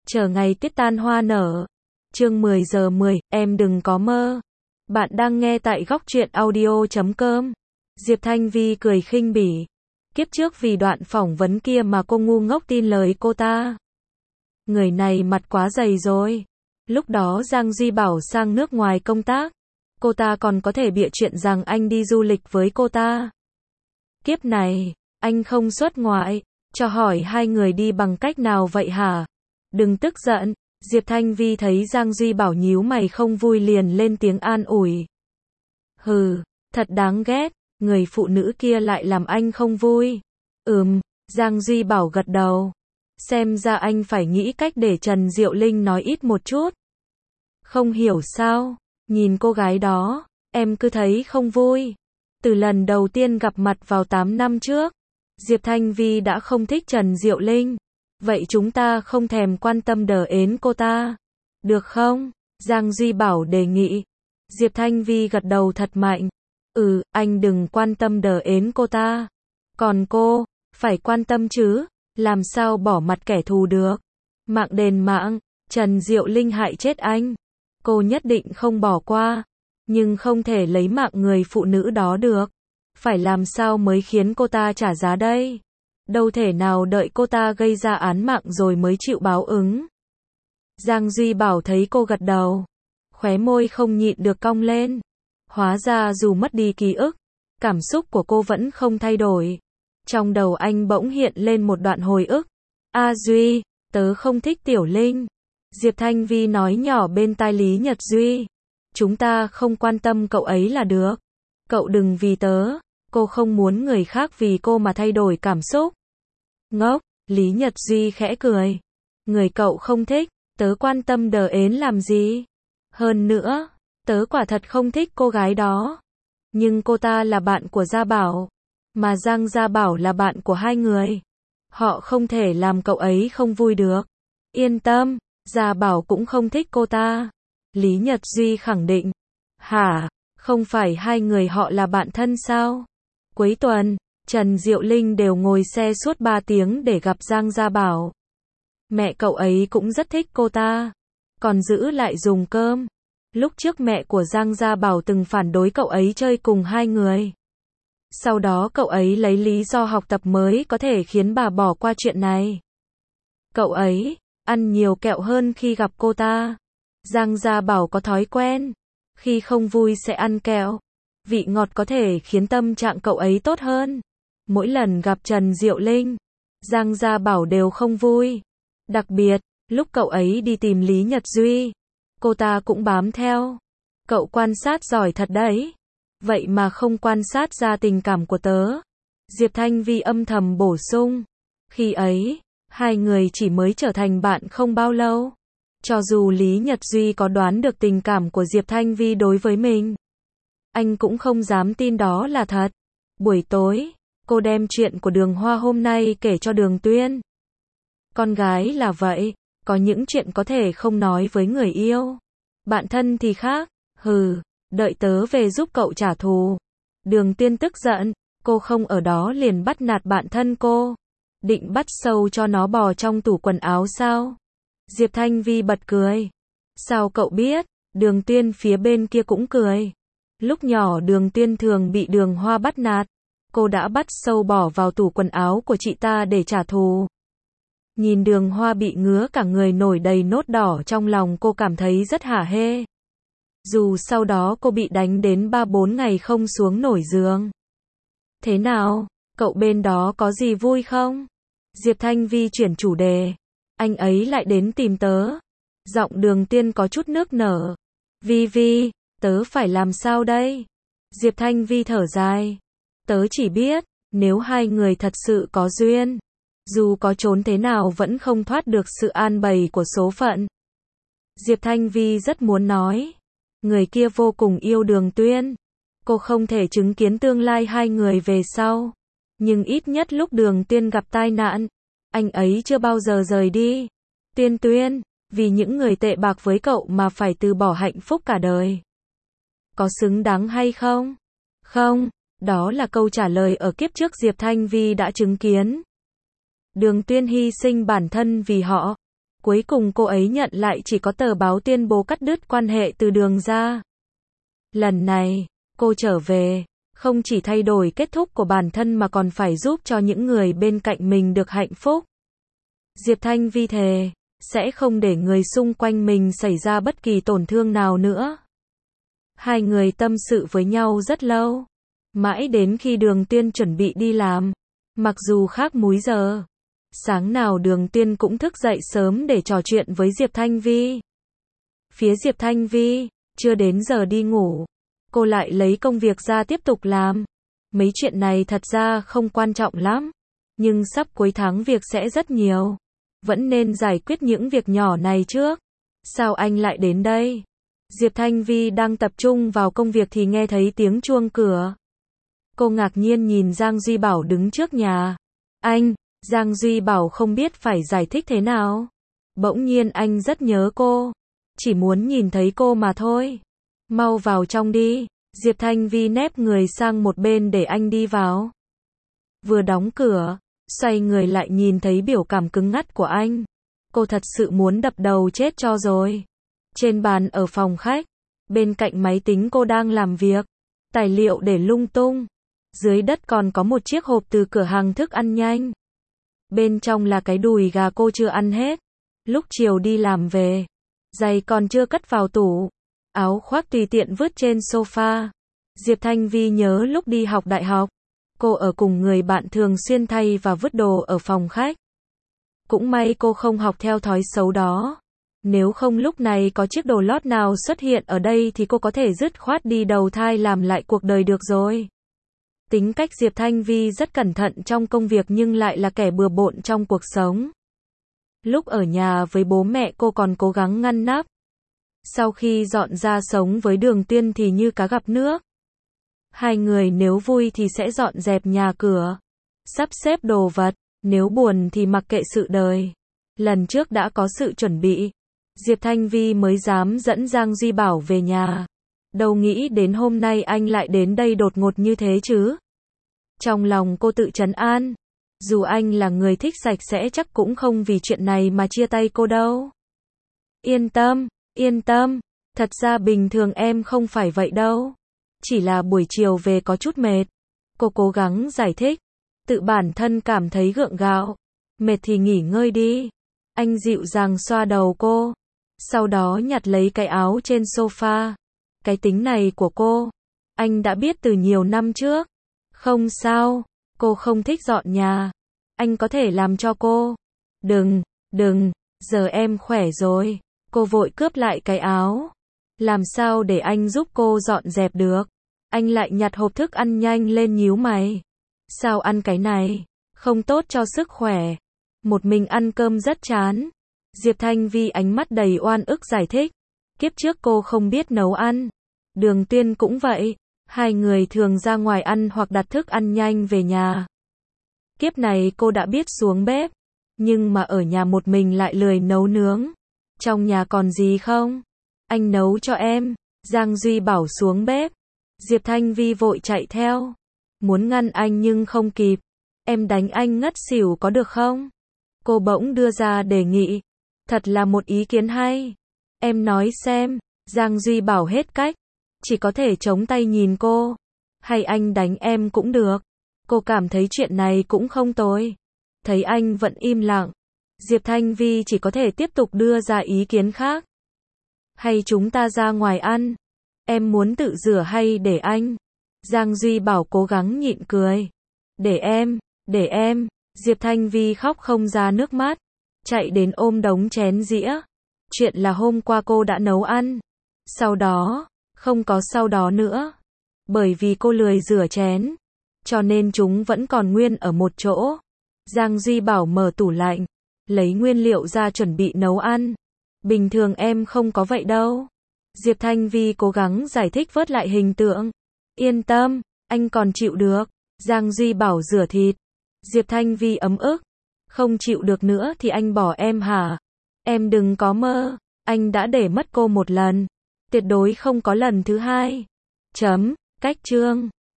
chờ ngày tuyết tan hoa nở. Chương 10 giờ 10, em đừng có mơ. Bạn đang nghe tại góc truyện audio.com. Diệp Thanh Vi cười khinh bỉ. Kiếp trước vì đoạn phỏng vấn kia mà cô ngu ngốc tin lời cô ta. Người này mặt quá dày rồi. Lúc đó Giang Duy Bảo sang nước ngoài công tác. Cô ta còn có thể bịa chuyện rằng anh đi du lịch với cô ta. Kiếp này, anh không xuất ngoại. Cho hỏi hai người đi bằng cách nào vậy hả? Đừng tức giận. Diệp Thanh Vi thấy Giang Duy Bảo nhíu mày không vui liền lên tiếng an ủi. Hừ, thật đáng ghét, người phụ nữ kia lại làm anh không vui. Giang Duy Bảo gật đầu. Xem ra anh phải nghĩ cách để Trần Diệu Linh nói ít một chút. Không hiểu sao, nhìn cô gái đó, em cứ thấy không vui. Từ lần đầu tiên gặp mặt vào 8 năm trước, Diệp Thanh Vi đã không thích Trần Diệu Linh. Vậy chúng ta không thèm quan tâm đờ ến cô ta. Được không? Giang Duy Bảo đề nghị. Diệp Thanh Vi gật đầu thật mạnh. Anh đừng quan tâm đờ ến cô ta. Còn cô, phải quan tâm chứ, làm sao bỏ mặt kẻ thù được. Mạng đền mạng, Trần Diệu Linh hại chết anh. Cô nhất định không bỏ qua, nhưng không thể lấy mạng người phụ nữ đó được. Phải làm sao mới khiến cô ta trả giá đây? Đâu thể nào đợi cô ta gây ra án mạng rồi mới chịu báo ứng. Giang Duy Bảo thấy cô gật đầu, khóe môi không nhịn được cong lên. Hóa ra dù mất đi ký ức, cảm xúc của cô vẫn không thay đổi. Trong đầu anh bỗng hiện lên một đoạn hồi ức. Duy, tớ không thích Tiểu Linh. Diệp Thanh Vi nói nhỏ bên tai Lý Nhật Duy. Chúng ta không quan tâm cậu ấy là được. Cậu đừng vì tớ. Cô không muốn người khác vì cô mà thay đổi cảm xúc. Ngốc, Lý Nhật Duy khẽ cười. Người cậu không thích, tớ quan tâm đờ ến làm gì? Hơn nữa, tớ quả thật không thích cô gái đó. Nhưng cô ta là bạn của Gia Bảo, mà Giang Gia Bảo là bạn của hai người. Họ không thể làm cậu ấy không vui được. Yên tâm, Gia Bảo cũng không thích cô ta. Lý Nhật Duy khẳng định. Hả, không phải hai người họ là bạn thân sao? Cuối tuần, Trần Diệu Linh đều ngồi xe suốt 3 tiếng để gặp Giang Gia Bảo. Mẹ cậu ấy cũng rất thích cô ta, còn giữ lại dùng cơm. Lúc trước mẹ của Giang Gia Bảo từng phản đối cậu ấy chơi cùng hai người. Sau đó cậu ấy lấy lý do học tập mới có thể khiến bà bỏ qua chuyện này. Cậu ấy ăn nhiều kẹo hơn khi gặp cô ta. Giang Gia Bảo có thói quen, khi không vui sẽ ăn kẹo. Vị ngọt có thể khiến tâm trạng cậu ấy tốt hơn. Mỗi lần gặp Trần Diệu Linh, Giang Gia Bảo đều không vui. Đặc biệt, lúc cậu ấy đi tìm Lý Nhật Duy, cô ta cũng bám theo. Cậu quan sát giỏi thật đấy. Vậy mà không quan sát ra tình cảm của tớ. Diệp Thanh Vi âm thầm bổ sung. Khi ấy, hai người chỉ mới trở thành bạn không bao lâu. Cho dù Lý Nhật Duy có đoán được tình cảm của Diệp Thanh Vi đối với mình, anh cũng không dám tin đó là thật. Buổi tối, cô đem chuyện của Đường Hoa hôm nay kể cho Đường Tuyên. Con gái là vậy, có những chuyện có thể không nói với người yêu. Bạn thân thì khác. Đợi tớ về giúp cậu trả thù. Đường Tuyên tức giận, cô không ở đó liền bắt nạt bạn thân cô. Định bắt sâu cho nó bò trong tủ quần áo sao? Diệp Thanh Vi bật cười. Sao cậu biết? Đường Tuyên phía bên kia cũng cười. Lúc nhỏ Đường Tuyên thường bị Đường Hoa bắt nạt. Cô đã bắt sâu bỏ vào tủ quần áo của chị ta để trả thù. Nhìn Đường Hoa bị ngứa cả người nổi đầy nốt đỏ trong lòng cô cảm thấy rất hả hê. Dù sau đó cô bị đánh đến 3-4 ngày không xuống nổi giường. Thế nào, cậu bên đó có gì vui không? Diệp Thanh Vi chuyển chủ đề. Anh ấy lại đến tìm tớ. Giọng Đường Tuyên có chút nước nở. Vi, tớ phải làm sao đây? Diệp Thanh Vi thở dài. Tớ chỉ biết, nếu hai người thật sự có duyên, dù có trốn thế nào vẫn không thoát được sự an bày của số phận. Diệp Thanh Vi rất muốn nói. Người kia vô cùng yêu Đường Tuyên. Cô không thể chứng kiến tương lai hai người về sau. Nhưng ít nhất lúc Đường Tuyên gặp tai nạn, anh ấy chưa bao giờ rời đi. Tuyên, vì những người tệ bạc với cậu mà phải từ bỏ hạnh phúc cả đời. Có xứng đáng hay không? Không, đó là câu trả lời ở kiếp trước Diệp Thanh Vi đã chứng kiến. Đường Tuyên hy sinh bản thân vì họ. Cuối cùng cô ấy nhận lại chỉ có tờ báo tuyên bố cắt đứt quan hệ từ Đường ra. Lần này, cô trở về, không chỉ thay đổi kết thúc của bản thân mà còn phải giúp cho những người bên cạnh mình được hạnh phúc. Diệp Thanh Vi thề, sẽ không để người xung quanh mình xảy ra bất kỳ tổn thương nào nữa. Hai người tâm sự với nhau rất lâu. Mãi đến khi Đường Tuyên chuẩn bị đi làm. Mặc dù khác múi giờ. Sáng nào Đường Tuyên cũng thức dậy sớm để trò chuyện với Diệp Thanh Vi. Phía Diệp Thanh Vi, chưa đến giờ đi ngủ. Cô lại lấy công việc ra tiếp tục làm. Mấy chuyện này thật ra không quan trọng lắm. Nhưng sắp cuối tháng việc sẽ rất nhiều. Vẫn nên giải quyết những việc nhỏ này trước. Sao anh lại đến đây? Diệp Thanh Vi đang tập trung vào công việc thì nghe thấy tiếng chuông cửa. Cô ngạc nhiên nhìn Giang Duy Bảo đứng trước nhà. Anh, Giang Duy Bảo không biết phải giải thích thế nào. Bỗng nhiên anh rất nhớ cô. Chỉ muốn nhìn thấy cô mà thôi. Mau vào trong đi. Diệp Thanh Vi nép người sang một bên để anh đi vào. Vừa đóng cửa, xoay người lại nhìn thấy biểu cảm cứng ngắt của anh. Cô thật sự muốn đập đầu chết cho rồi. Trên bàn ở phòng khách, bên cạnh máy tính cô đang làm việc. Tài liệu để lung tung. Dưới đất còn có một chiếc hộp từ cửa hàng thức ăn nhanh. Bên trong là cái đùi gà cô chưa ăn hết. Lúc chiều đi làm về, giày còn chưa cất vào tủ. Áo khoác tùy tiện vứt trên sofa. Diệp Thanh Vi nhớ lúc đi học đại học, cô ở cùng người bạn thường xuyên thay và vứt đồ ở phòng khách. Cũng may cô không học theo thói xấu đó. Nếu không lúc này có chiếc đồ lót nào xuất hiện ở đây thì cô có thể dứt khoát đi đầu thai làm lại cuộc đời được rồi. Tính cách Diệp Thanh Vi rất cẩn thận trong công việc nhưng lại là kẻ bừa bộn trong cuộc sống. Lúc ở nhà với bố mẹ cô còn cố gắng ngăn nắp. Sau khi dọn ra sống với Đường Tuyên thì như cá gặp nước. Hai người nếu vui thì sẽ dọn dẹp nhà cửa, sắp xếp đồ vật, nếu buồn thì mặc kệ sự đời. Lần trước đã có sự chuẩn bị, Diệp Thanh Vi mới dám dẫn Giang Duy Bảo về nhà. Đâu nghĩ đến hôm nay anh lại đến đây đột ngột như thế chứ. Trong lòng cô tự trấn an, dù anh là người thích sạch sẽ chắc cũng không vì chuyện này mà chia tay cô đâu. Yên tâm, thật ra bình thường em không phải vậy đâu. Chỉ là buổi chiều về có chút mệt. Cô cố gắng giải thích, tự bản thân cảm thấy gượng gạo. Mệt thì nghỉ ngơi đi. Anh dịu dàng xoa đầu cô. Sau đó nhặt lấy cái áo trên sofa. Cái tính này của cô, anh đã biết từ nhiều năm trước. Không sao, cô không thích dọn nhà. Anh có thể làm cho cô. Đừng, giờ em khỏe rồi. Cô vội cướp lại cái áo. Làm sao để anh giúp cô dọn dẹp được? Anh lại nhặt hộp thức ăn nhanh lên nhíu mày. Sao ăn cái này? Không tốt cho sức khỏe. Một mình ăn cơm rất chán. Diệp Thanh Vi ánh mắt đầy oan ức giải thích. Kiếp trước cô không biết nấu ăn. Đường Tuyên cũng vậy. Hai người thường ra ngoài ăn hoặc đặt thức ăn nhanh về nhà. Kiếp này cô đã biết xuống bếp. Nhưng mà ở nhà một mình lại lười nấu nướng. Trong nhà còn gì không? Anh nấu cho em. Giang Duy Bảo xuống bếp. Diệp Thanh Vi vội chạy theo. Muốn ngăn anh nhưng không kịp. Em đánh anh ngất xỉu có được không? Cô bỗng đưa ra đề nghị. Thật là một ý kiến hay. Em nói xem. Giang Duy Bảo hết cách. Chỉ có thể chống tay nhìn cô. Hay anh đánh em cũng được. Cô cảm thấy chuyện này cũng không tồi. Thấy anh vẫn im lặng. Diệp Thanh Vi chỉ có thể tiếp tục đưa ra ý kiến khác. Hay chúng ta ra ngoài ăn? Em muốn tự rửa hay để anh? Giang Duy Bảo cố gắng nhịn cười. Để em. Diệp Thanh Vi khóc không ra nước mắt. Chạy đến ôm đống chén dĩa. Chuyện là hôm qua cô đã nấu ăn. Sau đó, không có sau đó nữa. Bởi vì cô lười rửa chén. Cho nên chúng vẫn còn nguyên ở một chỗ. Giang Duy Bảo mở tủ lạnh. Lấy nguyên liệu ra chuẩn bị nấu ăn. Bình thường em không có vậy đâu. Diệp Thanh Vi cố gắng giải thích vớt lại hình tượng. Yên tâm, anh còn chịu được. Giang Duy Bảo rửa thịt. Diệp Thanh Vi ấm ức. Không chịu được nữa thì anh bỏ em hả? Em đừng có mơ. Anh đã để mất cô một lần. Tuyệt đối không có lần thứ hai. Cách chương.